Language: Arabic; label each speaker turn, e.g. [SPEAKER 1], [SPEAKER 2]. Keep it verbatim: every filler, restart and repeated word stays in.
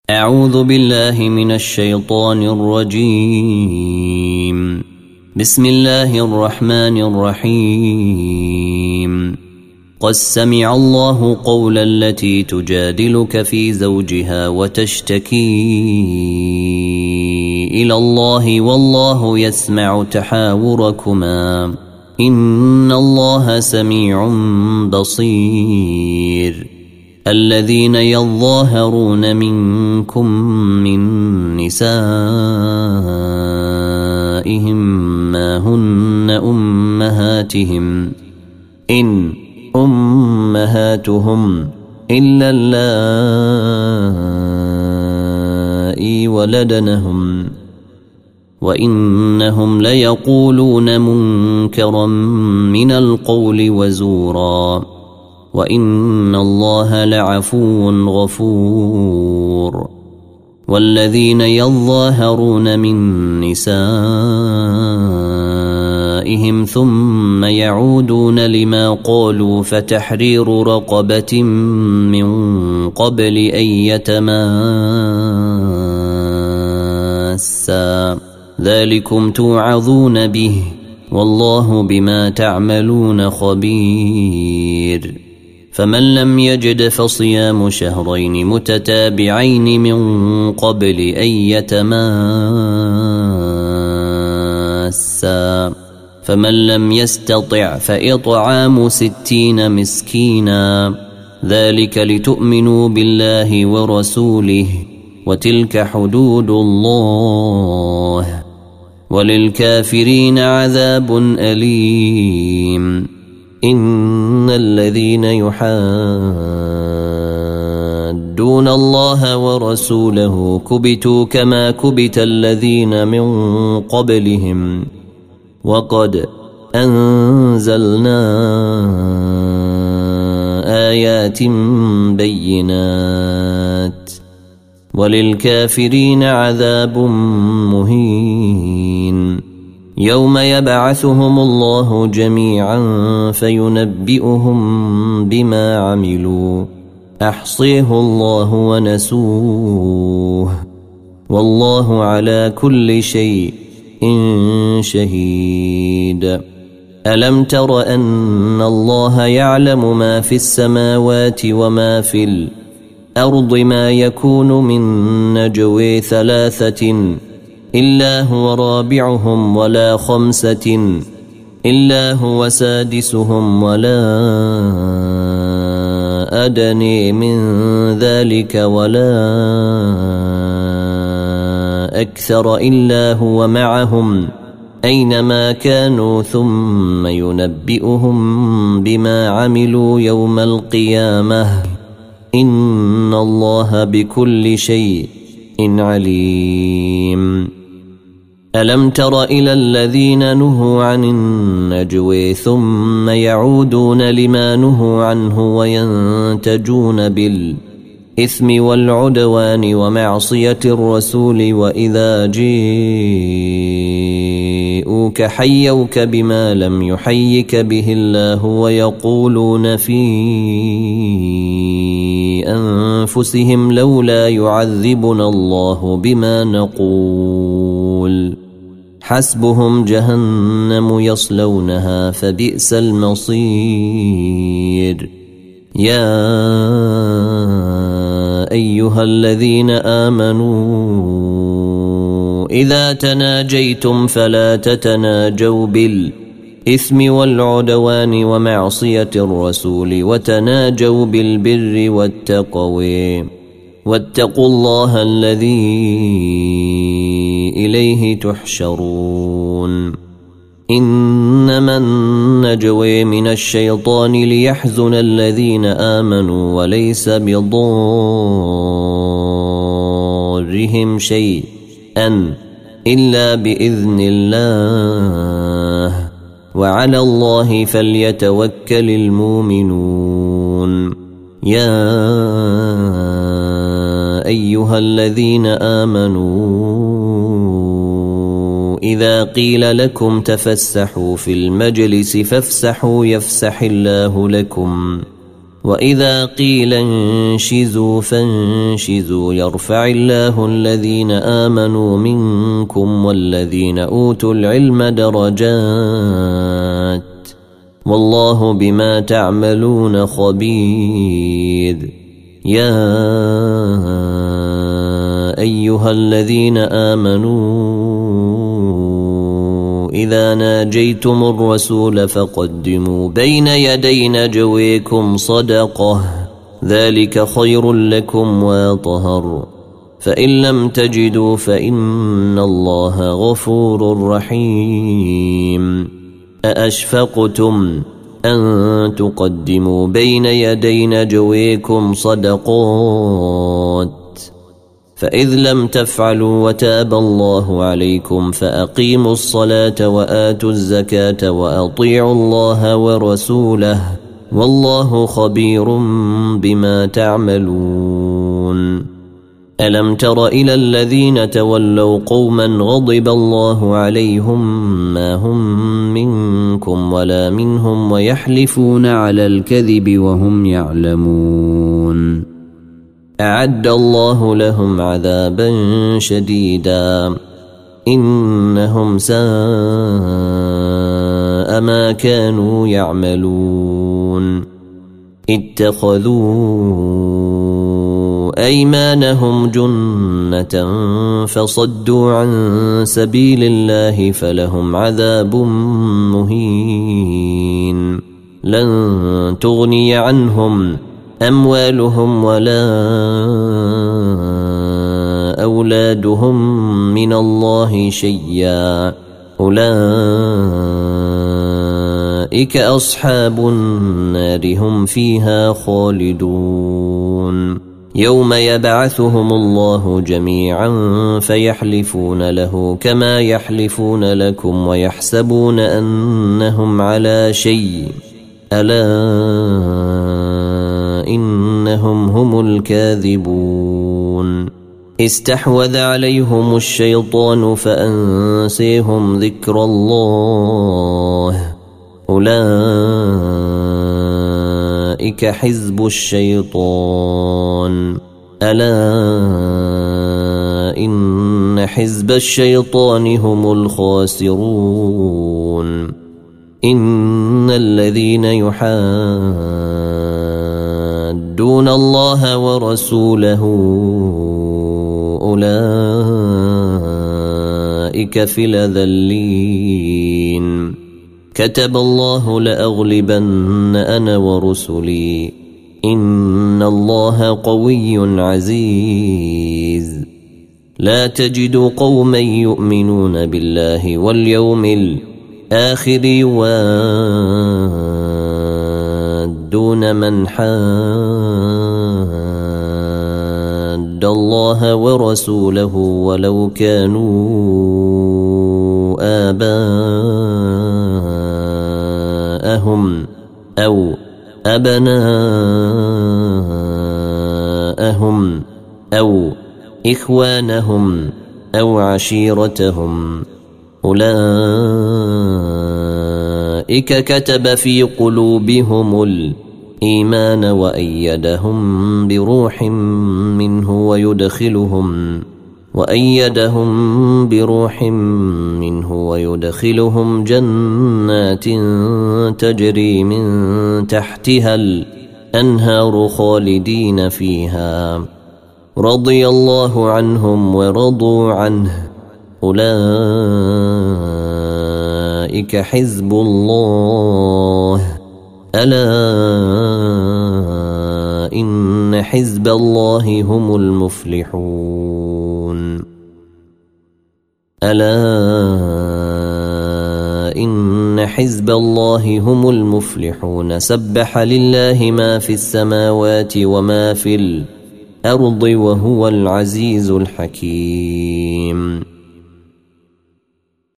[SPEAKER 1] أعوذ بالله من الشيطان الرجيم. بسم الله الرحمن الرحيم. قد سمع الله قول التي تجادلك في زوجها وتشتكي إلى الله والله يسمع تحاوركما إن الله سميع بصير. الذين يظاهرون منكم من نسائهم ما هن أمهاتهم إن أمهاتهم إلا اللائي ولدنهم وإنهم ليقولون منكرا من القول وزورا وإن الله لعفو غفور. والذين يظاهرون من نسائهم ثم يعودون لما قالوا فتحرير رقبة من قبل أن يتماسا ذلكم توعظون به والله بما تعملون خبير. فمن لم يجد فصيام شهرين متتابعين من قبل أن يتماسا فمن لم يستطع فإطعام ستين مسكينا ذلك لتؤمنوا بالله ورسوله وتلك حدود الله وللكافرين عذاب أليم. إن الذين يحادون الله ورسوله كبتوا كما كبت الذين من قبلهم وقد أنزلنا آيات بينات وللكافرين عذاب مهين. يوم يبعثهم الله جميعا فينبئهم بما عملوا أحصيه الله ونسوه والله على كل شيء شهيد. ألم تر أن الله يعلم ما في السماوات وما في الأرض ما يكون من نجوى ثلاثة إلا هو رابعهم ولا خمسة إلا هو سادسهم ولا أدنى من ذلك ولا أكثر إلا هو معهم أينما كانوا ثم ينبئهم بما عملوا يوم القيامة إن الله بكل شيء عليم. ألم تر إلى الذين نهوا عن النجوى ثم يعودون لما نهوا عنه وينتجون بالإثم والعدوان ومعصية الرسول وإذا جيءوك حيوك بما لم يحيك به الله ويقولون في أنفسهم لولا يعذبنا الله بما نقول حسبهم جهنم يصلونها فبئس المصير. يا أيها الذين آمنوا إذا تناجيتم فلا تتناجوا بالإثم والعدوان ومعصية الرسول وتناجوا بالبر والتقوى واتقوا الله الذي إليه تحشرون. إنما النجوى من الشيطان ليحزن الذين آمنوا وليس بضارهم شيئا إلا بإذن الله وعلى الله فليتوكل المؤمنون. يا أيها الذين آمنوا إذا قيل لكم تفسحوا في المجلس فافسحوا يفسح الله لكم وإذا قيل انشزوا فانشزوا يرفع الله الذين آمنوا منكم والذين أوتوا العلم درجات والله بما تعملون خبير. يا أيها الذين آمنوا إذا ناجيتم الرسول فقدموا بين يدي نجويكم صدقة ذلك خير لكم وأطهر فإن لم تجدوا فإن الله غفور رحيم. أأشفقتم أن تقدموا بين يدي نجويكم صدقات فإذ لم تفعلوا وتاب الله عليكم فأقيموا الصلاة وآتوا الزكاة وأطيعوا الله ورسوله والله خبير بما تعملون. ألم تر إلى الذين تولوا قوما غضب الله عليهم ما هم منكم ولا منهم ويحلفون على الكذب وهم يعلمون أعد الله لهم عذابا شديدا إنهم ساء ما كانوا يعملون. اتخذوا أيمانهم جنة فصدوا عن سبيل الله فلهم عذاب مهين. لن تغني عنهم أموالهم ولا أولادهم من الله شيئا أولئك أصحاب النار هم فيها خالدون. يوم يبعثهم الله جميعا فيحلفون له كما يحلفون لكم ويحسبون أنهم على شيء ألا إنهم هم الكاذبون. استحوذ عليهم الشيطان فأنسيهم ذكر الله أولئك حزب الشيطان ألا إن حزب الشيطان هم الخاسرون. إن الذين يحادون الله ورسوله أولئك في الأذلين. كتب الله لأغلبن أنا ورسلي إن الله قوي عزيز. لا تجد قوما يؤمنون بالله واليوم الآخر يوادون من حاد الله ورسوله ولو كانوا آباءهم أو أبناءهم أو إخوانهم أو عشيرتهم أولئك كتب في قلوبهم الإيمان وأيدهم بروح منه ويدخلهم وأيدهم بروح منه ويدخلهم جنات تجري من تحتها الأنهار خالدين فيها رضي الله عنهم ورضوا عنه أولئك حزب الله ألا إن حزب الله هم المفلحون. ألا إن حزب الله هم المفلحون. سبح لله ما في السماوات وما في الأرض وهو العزيز الحكيم.